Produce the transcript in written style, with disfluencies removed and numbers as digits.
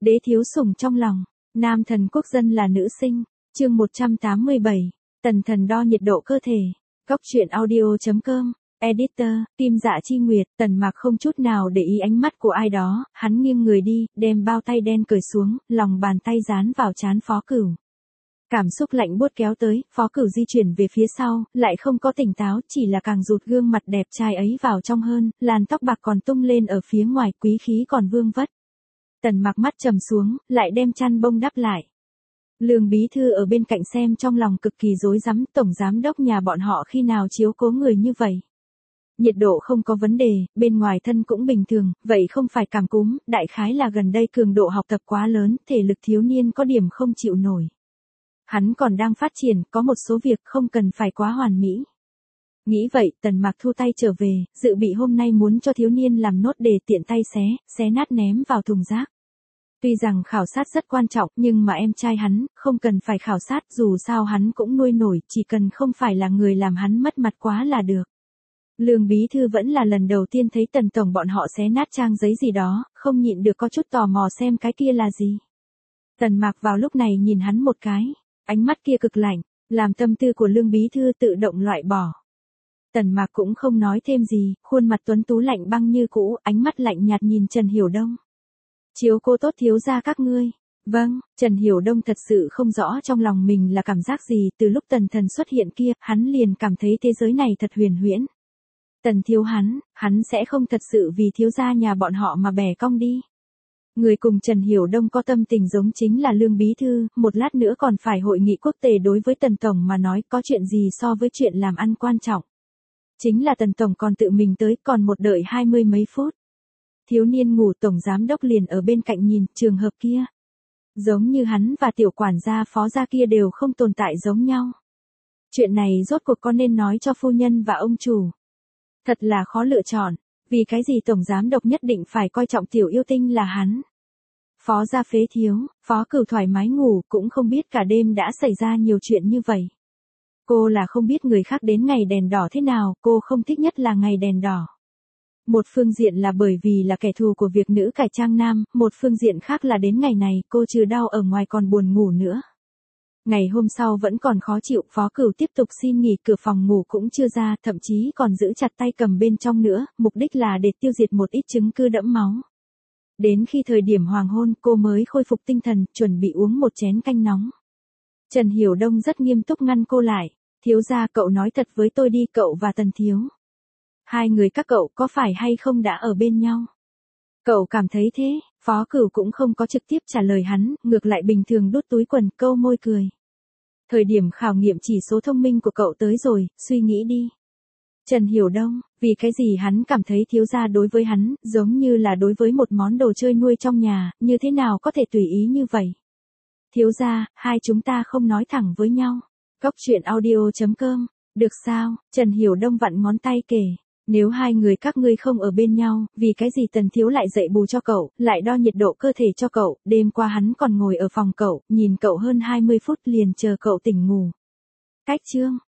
Đế thiếu sủng trong lòng, nam thần quốc dân là nữ sinh, chương 187, tần thần đo nhiệt độ cơ thể, góc truyện audio.com, editor, Kim Dạ Chi Nguyệt, Tần Mạc không chút nào để ý ánh mắt của ai đó, hắn nghiêng người đi, đem bao tay đen cởi xuống, lòng bàn tay dán vào trán Phó Cửu. Cảm xúc lạnh buốt kéo tới, Phó Cửu di chuyển về phía sau, lại không có tỉnh táo, chỉ là càng rụt gương mặt đẹp trai ấy vào trong hơn, làn tóc bạc còn tung lên ở phía ngoài, quý khí còn vương vất. Tần Mạc mắt trầm xuống, lại đem chăn bông đắp lại. Lương bí thư ở bên cạnh xem trong lòng cực kỳ rối rắm, tổng giám đốc nhà bọn họ khi nào chiếu cố người như vậy. Nhiệt độ không có vấn đề, bên ngoài thân cũng bình thường, vậy không phải cảm cúm, đại khái là gần đây cường độ học tập quá lớn, thể lực thiếu niên có điểm không chịu nổi. Hắn còn đang phát triển, có một số việc không cần phải quá hoàn mỹ. Nghĩ vậy, Tần Mạc thu tay trở về, dự bị hôm nay muốn cho thiếu niên làm nốt để tiện tay xé nát ném vào thùng rác. Tuy rằng khảo sát rất quan trọng, nhưng mà em trai hắn, không cần phải khảo sát, dù sao hắn cũng nuôi nổi, chỉ cần không phải là người làm hắn mất mặt quá là được. Lương bí thư vẫn là lần đầu tiên thấy Tần tổng bọn họ xé nát trang giấy gì đó, không nhịn được có chút tò mò xem cái kia là gì. Tần Mạc vào lúc này nhìn hắn một cái, ánh mắt kia cực lạnh, làm tâm tư của Lương bí thư tự động loại bỏ. Tần Mạc cũng không nói thêm gì, khuôn mặt tuấn tú lạnh băng như cũ, ánh mắt lạnh nhạt nhìn Trần Hiểu Đông. Chiếu cô tốt thiếu gia các ngươi. Vâng, Trần Hiểu Đông thật sự không rõ trong lòng mình là cảm giác gì, từ lúc Tần thần xuất hiện kia, hắn liền cảm thấy thế giới này thật huyền huyễn. Tần thiếu hắn sẽ không thật sự vì thiếu gia nhà bọn họ mà bẻ cong đi. Người cùng Trần Hiểu Đông có tâm tình giống chính là Lương bí thư, một lát nữa còn phải hội nghị quốc tế, đối với Tần tổng mà nói có chuyện gì so với chuyện làm ăn quan trọng. Chính là Tần tổng còn tự mình tới, còn một đợi 20 mấy phút. Thiếu niên ngủ, tổng giám đốc liền ở bên cạnh nhìn, trường hợp kia. Giống như hắn và tiểu quản gia phó gia kia đều không tồn tại giống nhau. Chuyện này rốt cuộc có nên nói cho phu nhân và ông chủ. Thật là khó lựa chọn, vì cái gì tổng giám đốc nhất định phải coi trọng tiểu yêu tinh là hắn. Phó gia phế thiếu, Phó Cửu thoải mái ngủ, cũng không biết cả đêm đã xảy ra nhiều chuyện như vậy. Cô là không biết người khác đến ngày đèn đỏ thế nào, cô không thích nhất là ngày đèn đỏ. Một phương diện là bởi vì là kẻ thù của việc nữ cải trang nam, một phương diện khác là đến ngày này cô trừ đau ở ngoài còn buồn ngủ nữa. Ngày hôm sau vẫn còn khó chịu, Phó Cửu tiếp tục xin nghỉ, cửa phòng ngủ cũng chưa ra, thậm chí còn giữ chặt tay cầm bên trong nữa, mục đích là để tiêu diệt một ít chứng cứ đẫm máu. Đến khi thời điểm hoàng hôn cô mới khôi phục tinh thần, chuẩn bị uống một chén canh nóng. Trần Hiểu Đông rất nghiêm túc ngăn cô lại, thiếu gia cậu nói thật với tôi đi, cậu và Tần thiếu. Hai người các cậu có phải hay không đã ở bên nhau? Cậu cảm thấy thế? Phó Cửu cũng không có trực tiếp trả lời hắn, ngược lại bình thường đút túi quần, câu môi cười. Thời điểm khảo nghiệm chỉ số thông minh của cậu tới rồi, suy nghĩ đi. Trần Hiểu Đông, vì cái gì hắn cảm thấy thiếu gia đối với hắn, giống như là đối với một món đồ chơi nuôi trong nhà, như thế nào có thể tùy ý như vậy? Thiếu gia, hai chúng ta không nói thẳng với nhau. Góc truyện audio.com, được sao? Trần Hiểu Đông vặn ngón tay kể. Nếu hai người các ngươi không ở bên nhau, vì cái gì Tần thiếu lại dậy bù cho cậu, lại đo nhiệt độ cơ thể cho cậu, đêm qua hắn còn ngồi ở phòng cậu, nhìn cậu hơn 20 phút liền chờ cậu tỉnh ngủ. Cách chương.